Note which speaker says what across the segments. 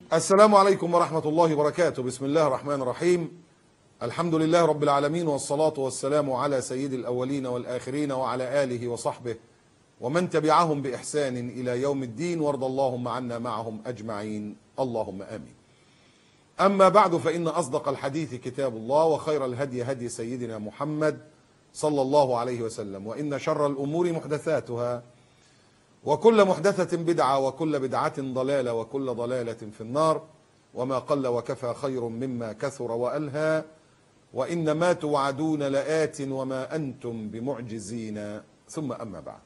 Speaker 1: السلام عليكم ورحمة الله وبركاته. بسم الله الرحمن الرحيم. الحمد لله رب العالمين، والصلاة والسلام على سيد الأولين والآخرين وعلى آله وصحبه ومن تبعهم بإحسان إلى يوم الدين، وارض اللهم عنا معهم أجمعين، اللهم آمين. أما بعد، فإن أصدق الحديث كتاب الله، وخير الهدي هدي سيدنا محمد صلى الله عليه وسلم، وإن شر الأمور محدثاتها، وكل محدثة بدعة، وكل بدعة ضلالة، وكل ضلالة في النار. وما قل وكفى خير مما كثر وألهى، وإنما توعدون لآت وما أنتم بمعجزين. ثم أما بعد،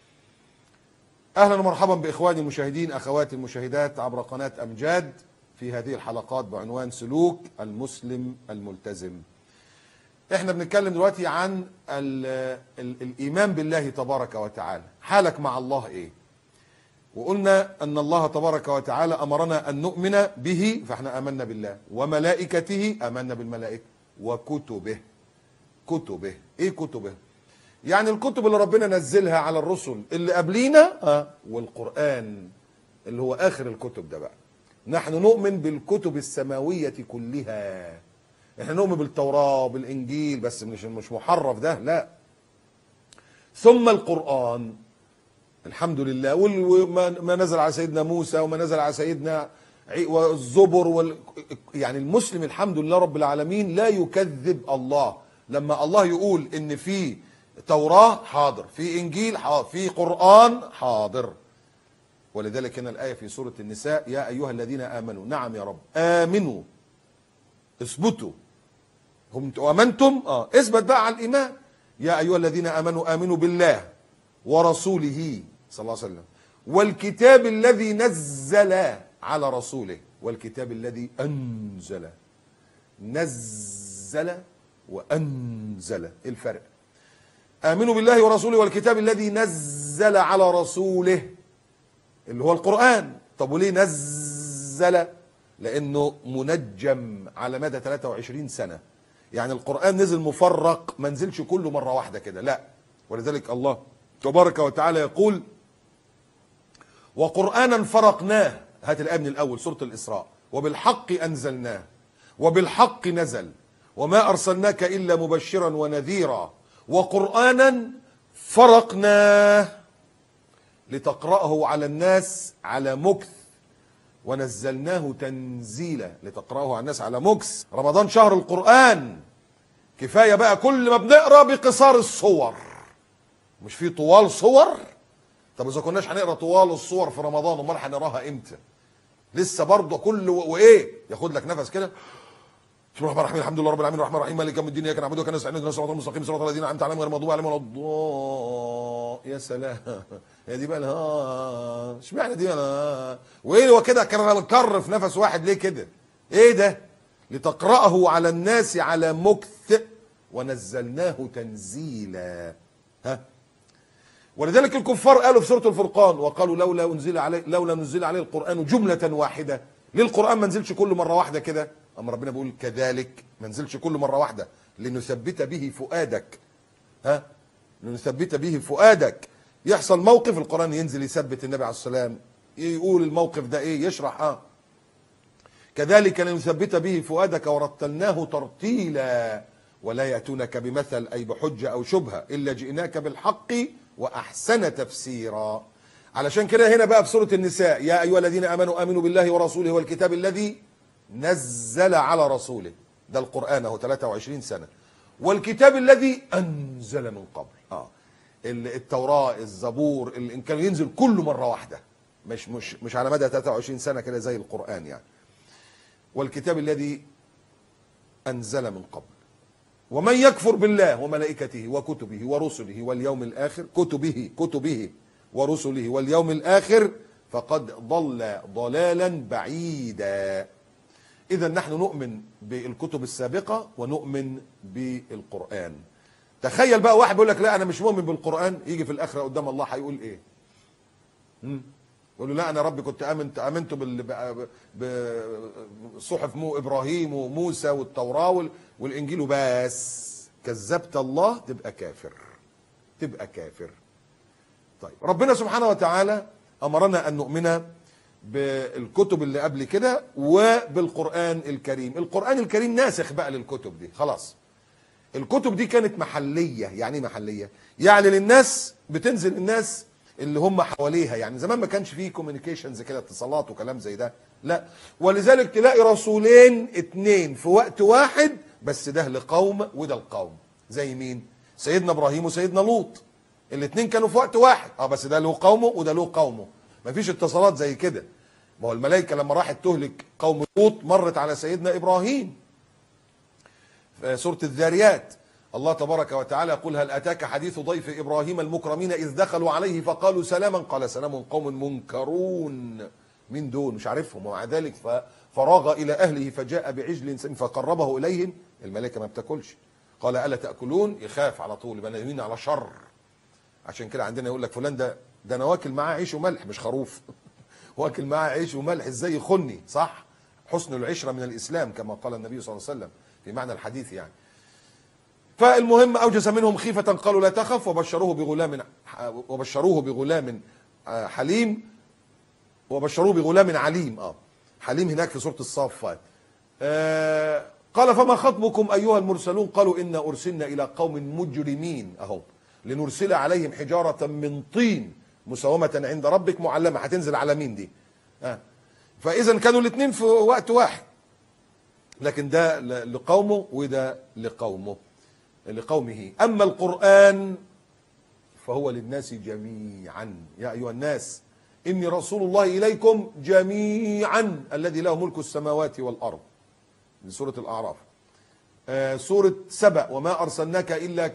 Speaker 1: أهلا ومرحبا بإخواني المشاهدين، أخواتي المشاهدات عبر قناة أمجاد، في هذه الحلقات بعنوان سلوك المسلم الملتزم. احنا بنتكلم دلوقتي عن الإيمان بالله تبارك وتعالى. حالك مع الله ايه؟ وقلنا ان الله تبارك وتعالى امرنا ان نؤمن به، فاحنا امنا بالله، وملائكته، امنا بالملائكة، وكتبه. كتبه ايه؟ كتبه يعني الكتب اللي ربنا نزلها على الرسل اللي قبلينا، والقرآن اللي هو اخر الكتب ده بقى. نحن نؤمن بالكتب السماوية كلها. احنا نؤمن بالتوراة بالانجيل، بس مش محرف ده، لا. ثم القرآن الحمد لله، وما نزل على سيدنا موسى، وما نزل على سيدنا والزبر يعني المسلم الحمد لله رب العالمين لا يكذب الله. لما الله يقول ان في توراة، حاضر. في انجيل، حاضر. في قرآن، حاضر. ولذلك هنا الآية في سورة النساء: يا أيها الذين آمنوا. نعم يا رب، آمنوا، اثبتوا. هم آمنتم، اثبت بقى على الإيمان. يا أيها الذين آمنوا، آمنوا بالله ورسوله صلى الله عليه وسلم، والكتاب الذي نزل على رسوله، والكتاب الذي أنزل. نزل وأنزل، إيه الفرق؟ آمنوا بالله ورسوله والكتاب الذي نزل على رسوله اللي هو القرآن. طب وليه نزل؟ لأنه منجم على مدى 23 سنة. يعني القرآن نزل مفرق، ما نزلش كله مرة واحدة كده، لا. ولذلك الله تبارك وتعالى يقول: وقرآنا فرقناه. هات الآية من الأول، سورة الإسراء: وبالحق أنزلناه وبالحق نزل وما أرسلناك إلا مبشرا ونذيرا وقرآنا فرقناه لتقرأه على الناس على مكث ونزلناه تنزيلا. لتقرأه على الناس على مكث. رمضان شهر القرآن، كفاية بقى كل ما بنقرأ بقصار الصور، مش في طوال صور. طب إذا كناش هنقرأ طوال الصور في رمضان، امال هنقراها امتى؟ لسه برضه كل وايه ياخد لك نفس كده. بسم الله الرحمن الرحيم، الحمد لله رب العالمين الرحمن الرحيم مالك يوم الدين اياك نعبد واياك نستعين اهدنا الصراط المستقيم صراط الذين انعمت عليهم غير المغضوب عليهم ولا الضالين. يا سلام، هي دي بقى اشمعنى دي؟ انا وايه هو كده كر في نفس واحد ليه كده؟ ايه ده؟ لتقرأه على الناس على مكث ونزلناه تنزيلا. ولذلك الكفار قالوا في سورة الفرقان: وقالوا لولا نزل عليه القرآن جملة واحدة. ليه القرآن ما نزلش كل مرة واحدة كده؟ أما ربنا بيقول كذلك، ما نزلش كل مرة واحدة لنثبت به فؤادك. لنثبت به فؤادك. يحصل موقف القرآن ينزل يثبت النبي عليه السلام، يقول الموقف ده ايه، يشرح كذلك لنثبت به فؤادك ورتلناه ترتيلا ولا يأتونك بمثل، أي بحجة أو شبهة، إلا جئناك بالحق وأحسن تفسيرا. علشان كده هنا بقى في سورة النساء: يا أيها الذين آمنوا آمنوا بالله ورسوله والكتاب الذي نزل على رسوله. ده القرآن اهو 23 سنة. والكتاب الذي أنزل من قبل. التوراة، الزبور، اللي كان ينزل كله مرة واحدة، مش على مدى 23 سنة كده زي القرآن يعني. والكتاب الذي أنزل من قبل. ومن يكفر بالله وملائكته وكتبه ورسله واليوم الآخر، كتبه ورسله واليوم الآخر، فقد ضل ضلالا بعيدا. إذا نحن نؤمن بالكتب السابقة ونؤمن بالقرآن. تخيل بقى واحد بيقول لك لا أنا مش مؤمن بالقرآن، يجي في الآخرة قدام الله هيقول إيه؟ يقول له لا أنا ربي كنت آمنت بصحف إبراهيم وموسى والتوراة والإنجيل وبس. كذبت الله، تبقى كافر، تبقى كافر. طيب ربنا سبحانه وتعالى أمرنا أن نؤمن بالكتب اللي قبل كده وبالقرآن الكريم. القرآن الكريم ناسخ بقى للكتب دي خلاص. الكتب دي كانت محلية. يعني ايه محلية؟ يعني للناس، بتنزل الناس اللي هم حواليها. يعني زمان ما كانش فيه كوميونيكيشنز كده، اتصالات وكلام زي ده، لا. ولذلك تلاقي رسولين اتنين في وقت واحد، بس ده لقوم وده لقوم. زي مين؟ سيدنا ابراهيم وسيدنا لوط، الاتنين كانوا في وقت واحد، بس ده له قومه وده له قومه. مفيش اتصالات زي كده. ما هو الملائكة لما راحت تهلك قوم لوط مرت على سيدنا ابراهيم في سورة الذاريات. الله تبارك وتعالى يقول: هل أتاك حديث ضيف إبراهيم المكرمين إذ دخلوا عليه فقالوا سلاما قال سلام قوم منكرون. مين دول؟ مش عارفهم. ومع ذلك فراغ إلى أهله فجاء بعجل سمين فقربه إليهم. الملائكة ما بتاكلش. قال ألا تأكلون؟ يخاف على طول، يبقى ناويين على شر. عشان كده عندنا يقول لك فلان ده أنا واكل معاه عيش وملح، مش خروف. واكل معاه عيش وملح ازاي يخني؟ صح؟ حسن العشرة من الإسلام كما قال النبي صلى الله عليه وسلم في معنى الحديث يعني. فالمهم أوجس منهم خيفة قالوا لا تخف وبشروه بغلام حليم، وبشروه بغلام عليم. حليم هناك في سورة الصافات. قال فما خطبكم أيها المرسلون؟ قالوا إنا أرسلنا إلى قوم مجرمين لنرسل عليهم حجارة من طين مسومة عند ربك معلمة. هتنزل على مين دي؟ فإذا كانوا الاثنين في وقت واحد، لكن ده لقومه وده لقومه. أما القرآن فهو للناس جميعا. يا أيها الناس إني رسول الله إليكم جميعا الذي له ملك السماوات والأرض، من سورة الأعراف. سورة سبأ: وما أرسلناك إلا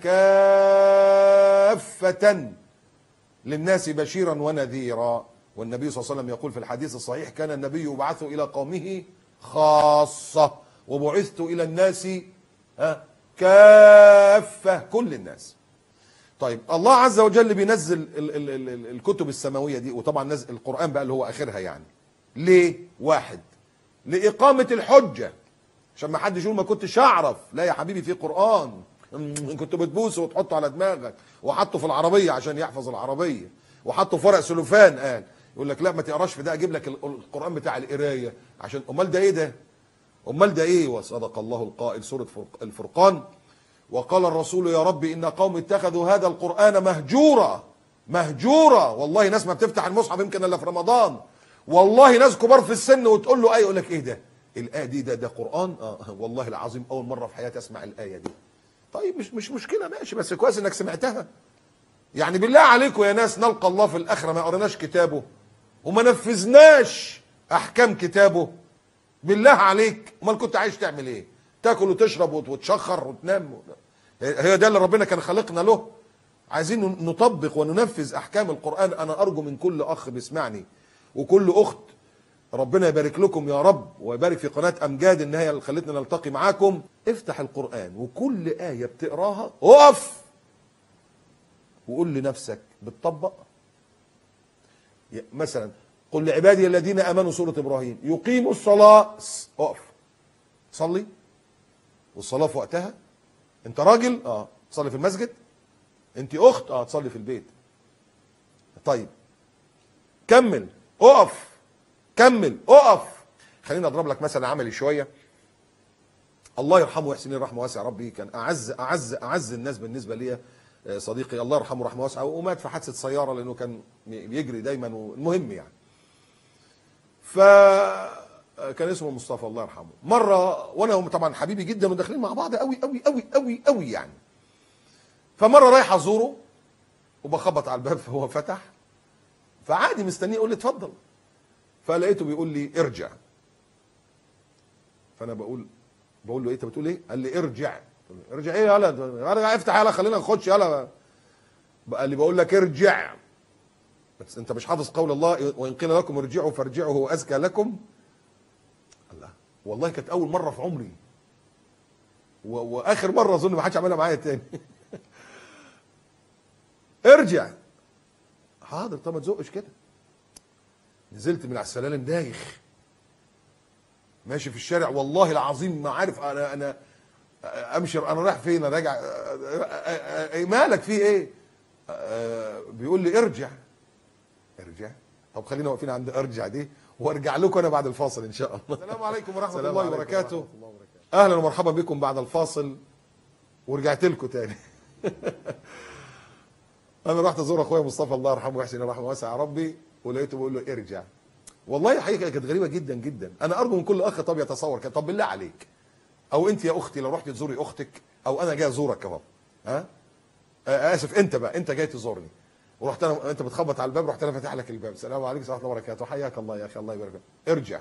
Speaker 1: كافة للناس بشيرا ونذيرا. والنبي صلى الله عليه وسلم يقول في الحديث الصحيح: كان النبي يبعث إلى قومه خاصة وبعثت إلى الناس كافة، كل الناس. طيب الله عز وجل بينزل الكتب السماوية دي، وطبعا نزل القرآن بقى اللي هو آخرها يعني. ليه؟ واحد، لإقامة الحجة، عشان ما حدش يقول ما كنتش أعرف. لا يا حبيبي، في قرآن كنت بتبوسه وتحطه على دماغك، وحطه في العربية عشان يحفظ العربية، وحطه في ورق سلوفان. قال يقول لك لا ما تقراش في ده، اجيب لك القرآن بتاع القراية. عشان امال ده ايه ده؟ امال ده ايه؟ وصدق الله القائل، سورة الفرقان: وقال الرسول يا رب إن قوم اتخذوا هذا القرآن مهجورا. مهجورا، والله ناس ما بتفتح المصحف يمكن الا في رمضان. والله ناس كبار في السن وتقول له ايه، يقول لك ايه ده؟ الآية دي ده قرآن؟ والله العظيم أول مرة في حياتي أسمع الآية دي. طيب مش مشكلة، ماشي، بس كويس إنك سمعتها. يعني بالله عليكم يا ناس، نلقى الله في الآخرة ما قريناش كتابه وما نفذناش أحكام كتابه؟ بالله عليك، أمال كنت عايش تعمل إيه؟ تاكل وتشرب وتشخر وتنام؟ هي ده اللي ربنا كان خلقنا له؟ عايزين نطبق وننفذ أحكام القرآن. أنا أرجو من كل أخ بيسمعني وكل أخت، ربنا يبارك لكم يا رب، ويبارك في قناة أمجاد إن هي اللي خلتنا نلتقي معاكم. افتح القرآن وكل آية بتقراها اقف وقول لنفسك بتطبق. مثلا قل لعبادي الذين آمنوا، سورة إبراهيم، يقيموا الصلاة. اقف صلي، والصلاة في وقتها. انت راجل تصلي في المسجد، انت أخت تصلي في البيت. طيب كمل، اقف، كمل، اقف. خليني اضرب لك مثلا عملي شويه. الله يرحمه ويحسن الرحمه واسع ربي، كان اعز الناس بالنسبه لي صديقي، الله يرحمه رحمه واسعه، ومات في حادثه سياره لانه كان بيجري دايما. المهم يعني، فكان اسمه مصطفى الله يرحمه. مره وانا طبعا حبيبي جدا وداخلين مع بعض قوي قوي قوي قوي قوي يعني، فمره رايح ازوره وبخبط على الباب فهو فتح، فعادي مستنيه يقول لي اتفضل، فلقيته بيقول لي ارجع. فانا بقول له ايه انت بتقول ايه؟ قال لي ارجع. ارجع ايه يلا؟ ارجع افتح يلا خلينا نخش يلا. قال لي بقول لك ارجع، بس انت مش حافظ قول الله وان قيل لكم ارجعوا فارجعوا هو ازكى لكم؟ الله، والله كانت اول مره في عمري واخر مره اظن ما حدش عملها معايا تاني. ارجع. حاضر، طب ما تزقش كده. نزلت من على السلالم دايخ، ماشي في الشارع والله العظيم ما عارف انا امشي، انا رايح فين، انا راجع. مالك في ايه؟ بيقول لي ارجع. ارجع؟ طب خلينا واقفين عند ارجع دي وارجع لكم انا بعد الفاصل ان شاء الله. السلام عليكم ورحمه الله وبركاته. اهلا ومرحبا بكم بعد الفاصل، ورجعت لكم تاني. انا رحت ازور اخويا مصطفى الله يرحمه ويحسن رحمه واسع يا ربي، ولقيته بقول له ارجع. والله حقيقه كانت غريبه جدا جدا. انا ارجو من كل اخ طب يتصور كده، طب بالله عليك، او انت يا اختي لو رحت تزوري اختك، او انا جاي ازورك اهو، ها اسف انت بقى، انت جاي تزورني ورحت انا، انت بتخبط على الباب، رحت انا فاتح لك الباب، السلام عليكم ورحمه الله وبركاته، حياك الله يا اخي الله يبارك فيك، ارجع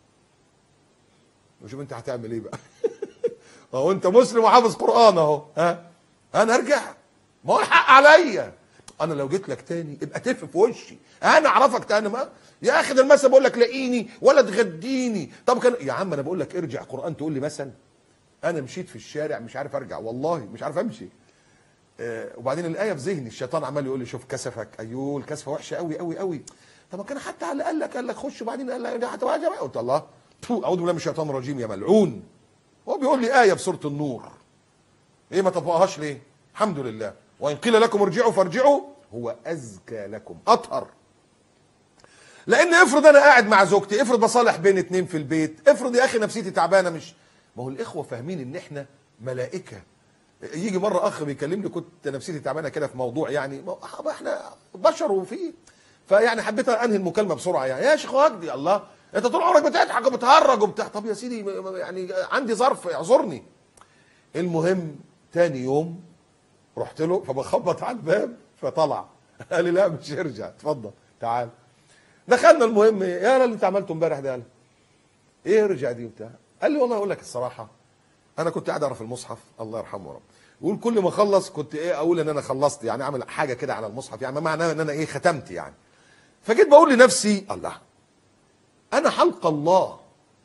Speaker 1: وشوف انت هتعمل ايه بقى. اهو انت مسلم وحافظ قران اهو، ها انا ارجع؟ ما هو الحق عليا. انا لو جيت لك تاني ابقى تف في وشي، انا اعرفك تاني. ما يا اخي ده المثل بقول لك لاقيني ولا تغديني. طب كان يا عم انا بقول لك ارجع قران تقول لي مثل؟ انا مشيت في الشارع مش عارف ارجع، والله مش عارف امشي. وبعدين الايه في ذهني، الشيطان عمال يقول لي شوف كسفك، ايوه الكسفه وحشه قوي قوي قوي. طب ما كان حتى على الاقل قال لك خش، وبعدين قال لك حتى قلت الله اعوذ بالله من الشيطان الرجيم يا ملعون. هو بيقول لي ايه في سوره النور، ايه ما تطبقهاش ليه؟ الحمد لله، وان قيل لكم ارجعوا فارجعوا هو ازكى لكم، اطهر. لان افرض انا قاعد مع زوجتي، افرض بصالح بين اتنين في البيت، افرض يا اخي نفسيتي تعبانه، مش ما هو الاخوه فاهمين ان احنا ملائكه. يجي مره اخ بيكلمني، كنت نفسيتي تعبانه كده في موضوع، يعني احنا بشر وفيه، فيعني حبيت انهي المكالمه بسرعه. يعني يا شيخ وجدي، الله انت طول عمرك بتضحك وبتهرج وبتاع، طب يا سيدي يعني عندي ظرف اعذرني. المهم تاني يوم رحت له، فبخبط على الباب فطلع، قال لي لا مش هرجع، اتفضل تعال. دخلنا، المهم يا اللي انت عملته امبارح ده، قال ايه ارجع دي وبتاع. قال لي والله اقول لك الصراحه، انا كنت قاعد اقرا في المصحف الله يرحمه يا رب، يقول كل ما اخلص كنت ايه اقول ان انا خلصت، يعني اعمل حاجه كده على المصحف، يعني ما معناه ان انا ايه ختمت يعني. فجيت بقول لنفسي الله، انا حلق الله،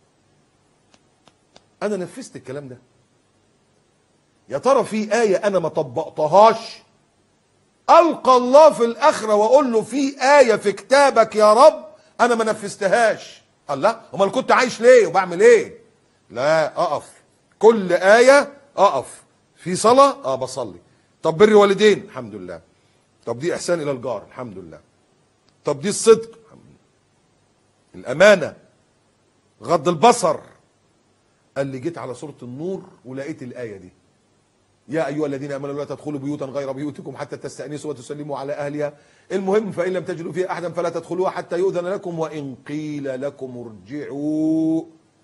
Speaker 1: انا نفذت الكلام ده؟ يا ترى في ايه انا ما طبقتهاش القى الله في الاخره واقول له في ايه في كتابك يا رب انا ما نفذتهاش؟ الله، امال كنت عايش ليه وبعمل ايه؟ لا اقف كل ايه، اقف في صلاه بصلي، طب بر والدين الحمد لله، طب دي احسان الى الجار الحمد لله، طب دي الصدق الحمد لله، الامانه، غض البصر. قال لي جيت على سوره النور ولقيت الايه دي، يا ايها الذين امنوا لا تدخلوا بيوتا غير بيوتكم حتى تستأنسوا وتسلموا على اهلها. المهم فان لم تجدوا فيها احدا فلا تدخلوها حتى يؤذن لكم، وان قيل لكم ارجعوا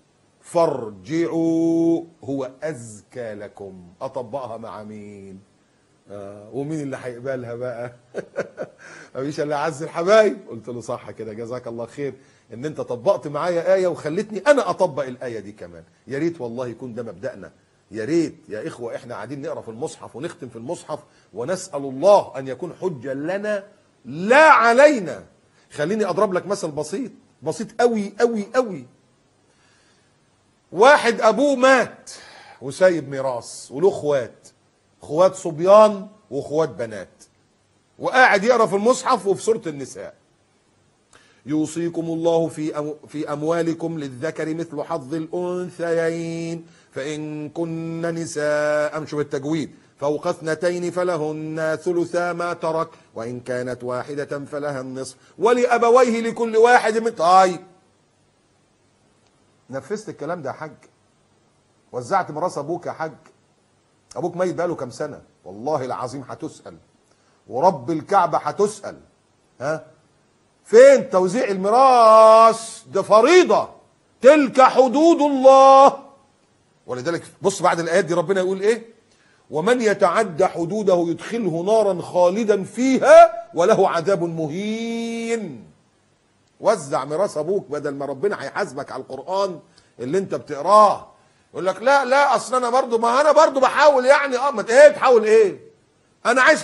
Speaker 1: فارجعوا هو ازكى لكم. اطبقها مع مين؟ ومين اللي هيقبلها بقى؟ مفيش الا اعز الحبايب. قلت له صح كده، جزاك الله خير ان انت طبقت معايا ايه وخلتني انا اطبق الايه دي كمان. يا ريت والله يكون ده مبدأنا، يا ريت يا اخوه احنا قاعدين نقرا في المصحف ونختم في المصحف ونسال الله ان يكون حجه لنا لا علينا. خليني اضرب لك مثل بسيط بسيط قوي قوي قوي. واحد ابوه مات وسايب ميراث وله اخوات صبيان واخوات بنات، وقاعد يقرا في المصحف وفي سوره النساء يوصيكم الله في اموالكم للذكر مثل حظ الانثيين فان كن نساء، شوف التجويد، فوق اثنتين فلهن ثلثا ما ترك وان كانت واحده فلها النصف ولابويه لكل واحد من. طيب نفذت الكلام ده يا حاج؟ وزعت ميراث ابوك يا حاج؟ ابوك ميت بقاله كام سنه؟ والله العظيم هتسال، ورب الكعبه هتسال. ها فين توزيع الميراث؟ ده فريضه، تلك حدود الله. ولذلك بص بعد الايات دي ربنا يقول ايه؟ ومن يتعدى حدوده يدخله نارا خالدا فيها وله عذاب مهين. وزع ميراث ابوك بدل ما ربنا هيحاسبك على القران اللي انت بتقراه. يقول لك لا لا اصل انا برضه، ما انا برضه بحاول يعني. ما ايه تحاول ايه؟ انا عايز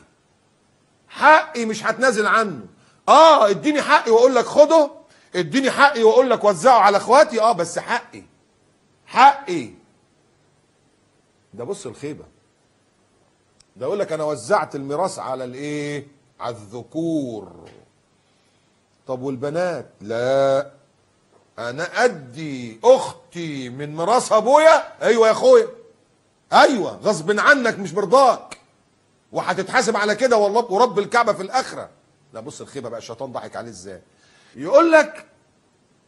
Speaker 1: حقي مش هتنازل عنه. اديني حقي واقول لك خده، اديني حقي واقول لك وزعه على اخواتي، بس حقي. ده بص الخيبه، ده يقول لك انا وزعت الميراث على الايه؟ على الذكور. طب والبنات؟ لا انا ادي اختي من ميراث ابويا. ايوه يا اخويا، ايوه غصب عنك مش برضاك، وهتتحاسب على كده والله ورب الكعبه في الاخره. لا بص الخيبه بقى، الشيطان ضحك عليه ازاي. يقول لك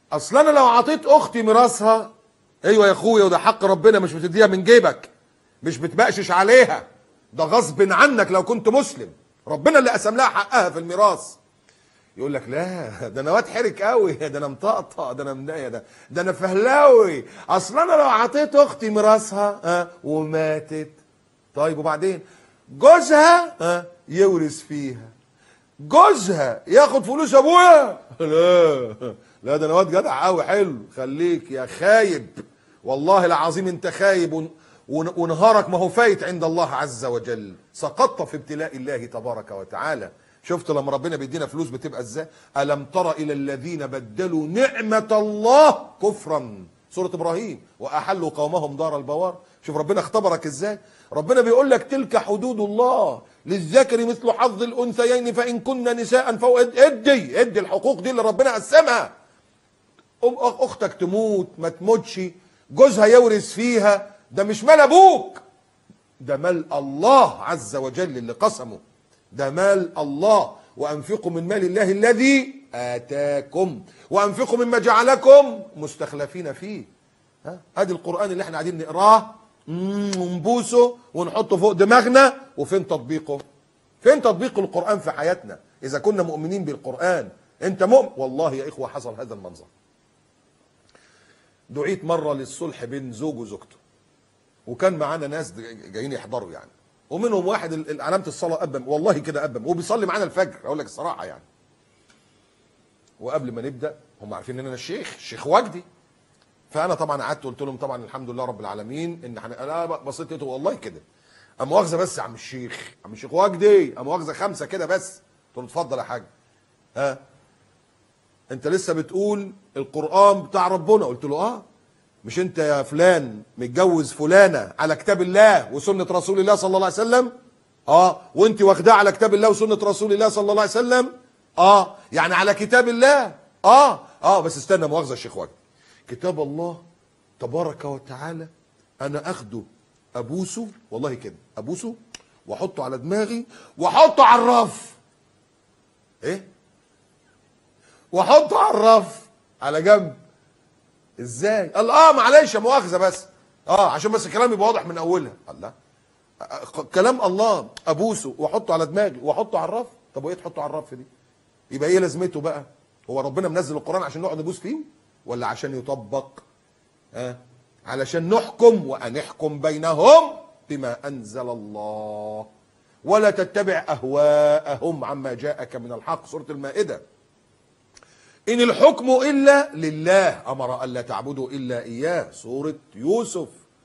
Speaker 1: اصل انا لو عطيت اختي ميراثها، ايوه يا اخويا وده حق ربنا، مش بتديها من جيبك، مش بتبقشش عليها، ده غصب عنك لو كنت مسلم، ربنا اللي قسم لها حقها في الميراث. يقول لك لا ده انا واد حرك قوي، ده انا مطقطق، ده انا مضايق، ده انا فهلاوي، اصل انا لو عطيت اختي ميراثها وماتت، طيب وبعدين جوزها يورث فيها، جوزها ياخد فلوس ابويا، لا لا ده انا واد جدع قوي، حلو، خليك يا خايب، والله العظيم انت خايب ونهارك ما هو فايت عند الله عز وجل، سقطت في ابتلاء الله تبارك وتعالى. شفت لما ربنا بيدينا فلوس بتبقى ازاي؟ ألم تر إلى الذين بدلوا نعمة الله كفرا، سورة إبراهيم، وأحلوا قومهم دار البوار. شوف ربنا اختبرك ازاي. ربنا بيقول لك تلك حدود الله، للذكر مثل حظ الأنثيين فإن كن نساء فوق، ادي الحقوق دي اللي ربنا قسمها. أختك تموت ما تموتش، جوزها يورث فيها، ده مش مال أبوك، ده مال الله عز وجل اللي قسمه، ده مال الله. وأنفقوا من مال الله الذي آتاكم وأنفقوا مما جعلكم مستخلفين فيه. ادي القرآن اللي احنا قاعدين نقراه ونبوسه ونحطه فوق دماغنا، وفين تطبيقه؟ فين تطبيق القرآن في حياتنا إذا كنا مؤمنين بالقرآن؟ أنت مؤمن؟ والله يا إخوة حصل هذا المنظر. دعيت مرة للصلح بين زوج وزوجته، وكان معانا ناس جايين يحضروا يعني، ومنهم واحد علامة الصلاة أبم، والله كده أبم، وبيصلي معانا الفجر، أقول لك الصراحة يعني. وقبل ما نبدأ هم عارفين إن أنا الشيخ وجدي، فأنا طبعا قعدت قلت لهم طبعا الحمد لله رب العالمين إن أنا بصيت لقيته والله كده، مؤاخذة بس يا عم الشيخ وجدي، مؤاخذة 5 كده بس. قلت له اتفضل يا حاج. أنت لسه بتقول القرآن بتاع ربنا؟ قلت له مش انت يا فلان متجوز فلانه على كتاب الله وسنه رسول الله صلى الله عليه وسلم؟ وانت واخداه على كتاب الله وسنه رسول الله صلى الله عليه وسلم؟ يعني على كتاب الله. بس استنى مؤاخذه الشيخ وجدي، كتاب الله تبارك وتعالى انا اخده ابوسه، والله كده ابوسه واحطه على دماغي واحطه على الرف، واحطه على الرف على جنب. ازاي؟ قال معلش يا مؤاخذه بس عشان بس الكلام يبقى واضح من اولها. الله، كلام الله ابوسه واحطه على دماغي واحطه على الرف؟ طب وايه تحطه على الرف دي؟ يبقى ايه لازمته بقى؟ هو ربنا منزل القرآن عشان نقعد نبوس فيه ولا عشان يطبق؟ علشان نحكم، وان احكم بينهم بما انزل الله ولا تتبع اهواءهم عما جاءك من الحق، سورة المائدة. إن الحكم إلا لله، أمر ألا تعبدوا إلا إياه، سورة يوسف.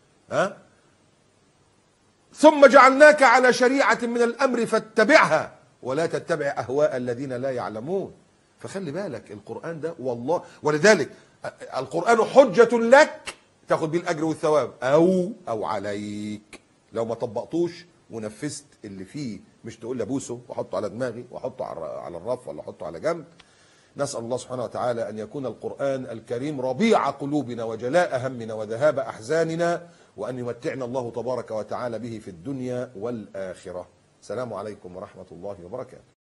Speaker 1: ثم جعلناك على شريعة من الأمر فاتبعها ولا تتبع أهواء الذين لا يعلمون. فخلي بالك القرآن ده والله، ولذلك القرآن حجة لك تاخد بيه الأجر والثواب أو عليك لو ما طبقتوش ونفذت اللي فيه، مش تقول لابوسه واحطه على دماغي واحطه على الرف ولا احطه على جنب. نسأل الله سبحانه وتعالى أن يكون القرآن الكريم ربيع قلوبنا وجلاء همنا وذهاب أحزاننا، وأن يمتعنا الله تبارك وتعالى به في الدنيا والآخرة. السلام عليكم ورحمة الله وبركاته.